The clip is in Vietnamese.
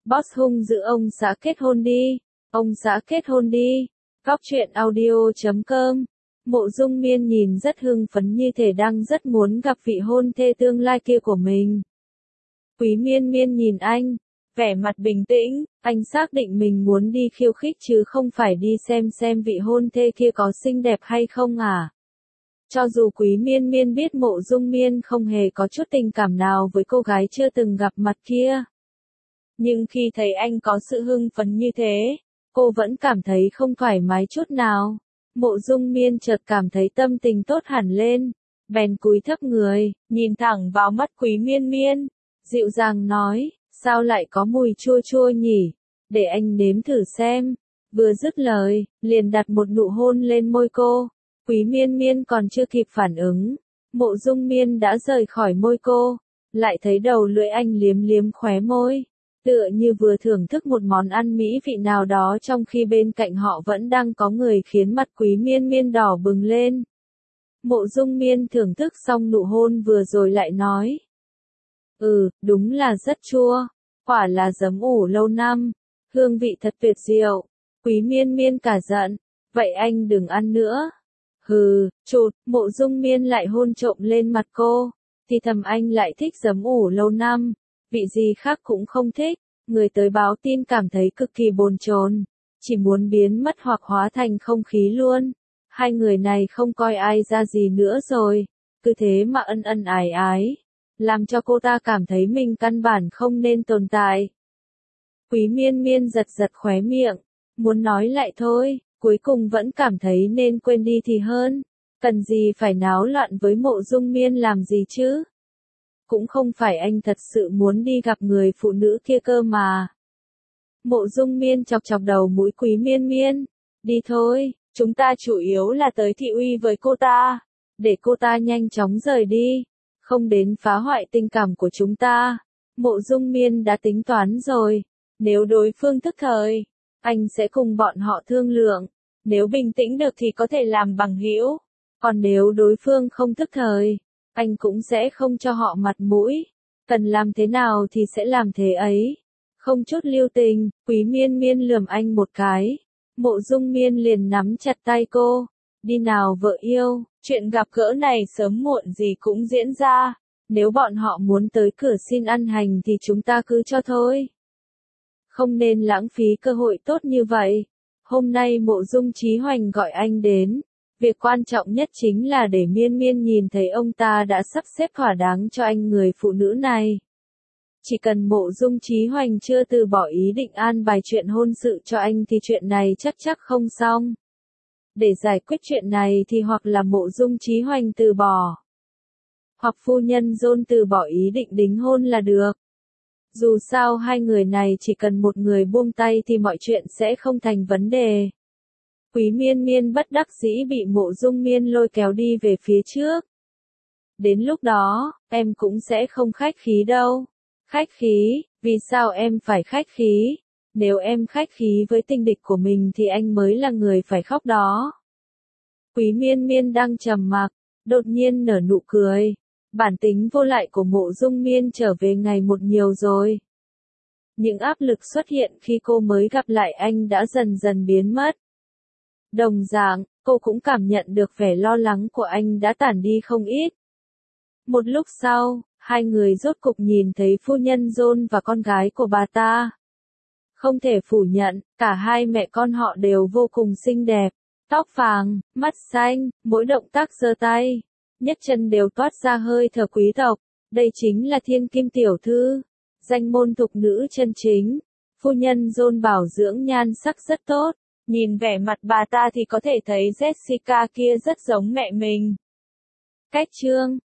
Boss hung dữ ông xã kết hôn đi. Ông xã kết hôn đi. Góc truyện audio.com. Mộ Dung Miên nhìn rất hưng phấn như thể đang rất muốn gặp vị hôn thê tương lai kia của mình. Quý Miên Miên nhìn anh, vẻ mặt bình tĩnh, anh xác định mình muốn đi khiêu khích chứ không phải đi xem vị hôn thê kia có xinh đẹp hay không à. Cho dù Quý Miên Miên biết Mộ Dung Miên không hề có chút tình cảm nào với cô gái chưa từng gặp mặt kia. Nhưng khi thấy anh có sự hưng phấn như thế, cô vẫn cảm thấy không thoải mái chút nào. Mộ Dung Miên chợt cảm thấy tâm tình tốt hẳn lên, bèn cúi thấp người, nhìn thẳng vào mắt Quý Miên Miên, dịu dàng nói, sao lại có mùi chua chua nhỉ, để anh nếm thử xem. Vừa dứt lời, liền đặt một nụ hôn lên môi cô. Quý Miên Miên còn chưa kịp phản ứng, Mộ Dung Miên đã rời khỏi môi cô, lại thấy đầu lưỡi anh liếm liếm khóe môi, tựa như vừa thưởng thức một món ăn mỹ vị nào đó trong khi bên cạnh họ vẫn đang có người khiến mặt Quý Miên Miên đỏ bừng lên. Mộ Dung Miên thưởng thức xong nụ hôn vừa rồi lại nói. Đúng là rất chua, quả là giấm ủ lâu năm, hương vị thật tuyệt diệu. Quý Miên Miên cả giận, vậy anh đừng ăn nữa. Chụt, Mộ Dung Miên lại hôn trộm lên mặt cô, thì thầm anh lại thích giấm ủ lâu năm, vị gì khác cũng không thích. Người tới báo tin cảm thấy cực kỳ bồn chồn, chỉ muốn biến mất hoặc hóa thành không khí luôn. Hai người này không coi ai ra gì nữa rồi, cứ thế mà ân ân ái ái, làm cho cô ta cảm thấy mình căn bản không nên tồn tại. Quý Miên Miên giật giật khóe miệng, muốn nói lại thôi, cuối cùng vẫn cảm thấy nên quên đi thì hơn. Cần gì phải náo loạn với Mộ Dung Miên làm gì chứ? Cũng không phải anh thật sự muốn đi gặp người phụ nữ kia cơ mà. Mộ Dung Miên chọc chọc đầu mũi Quý Miên Miên. Đi thôi, chúng ta chủ yếu là tới thị uy với cô ta, để cô ta nhanh chóng rời đi, không đến phá hoại tình cảm của chúng ta. Mộ Dung Miên đã tính toán rồi, nếu đối phương thức thời, anh sẽ cùng bọn họ thương lượng, nếu bình tĩnh được thì có thể làm bằng hữu, còn nếu đối phương không thức thời, anh cũng sẽ không cho họ mặt mũi, cần làm thế nào thì sẽ làm thế ấy. Không chút lưu tình, Quý Miên Miên lườm anh một cái. Mộ Dung Miên liền nắm chặt tay cô. Đi nào vợ yêu, chuyện gặp gỡ này sớm muộn gì cũng diễn ra. Nếu bọn họ muốn tới cửa xin ăn hành thì chúng ta cứ cho thôi. Không nên lãng phí cơ hội tốt như vậy. Hôm nay Mộ Dung Chí Hoành gọi anh đến. Việc quan trọng nhất chính là để Miên Miên nhìn thấy ông ta đã sắp xếp thỏa đáng cho anh người phụ nữ này. Chỉ cần Mộ Dung Chí Hoành chưa từ bỏ ý định an bài chuyện hôn sự cho anh thì chuyện này chắc không xong. Để giải quyết chuyện này thì hoặc là Mộ Dung Chí Hoành từ bỏ, hoặc phu nhân John từ bỏ ý định đính hôn là được. Dù sao hai người này chỉ cần một người buông tay thì mọi chuyện sẽ không thành vấn đề. Quý Miên Miên bất đắc dĩ bị Mộ Dung Miên lôi kéo đi về phía trước. Đến lúc đó, em cũng sẽ không khách khí đâu. Khách khí, vì sao em phải khách khí? Nếu em khách khí với tình địch của mình thì anh mới là người phải khóc đó. Quý Miên Miên đang trầm mặc, đột nhiên nở nụ cười. Bản tính vô lại của Mộ Dung Miên trở về ngày một nhiều rồi. Những áp lực xuất hiện khi cô mới gặp lại anh đã dần dần biến mất. Đồng dạng, cô cũng cảm nhận được vẻ lo lắng của anh đã tản đi không ít. Một lúc sau, hai người rốt cục nhìn thấy phu nhân John và con gái của bà ta. Không thể phủ nhận, cả hai mẹ con họ đều vô cùng xinh đẹp. Tóc vàng, mắt xanh, mỗi động tác giơ tay, nhấc chân đều toát ra hơi thở quý tộc. Đây chính là thiên kim tiểu thư, danh môn thục nữ chân chính. Phu nhân John bảo dưỡng nhan sắc rất tốt. Nhìn vẻ mặt bà ta thì có thể thấy Jessica kia rất giống mẹ mình. Cách chương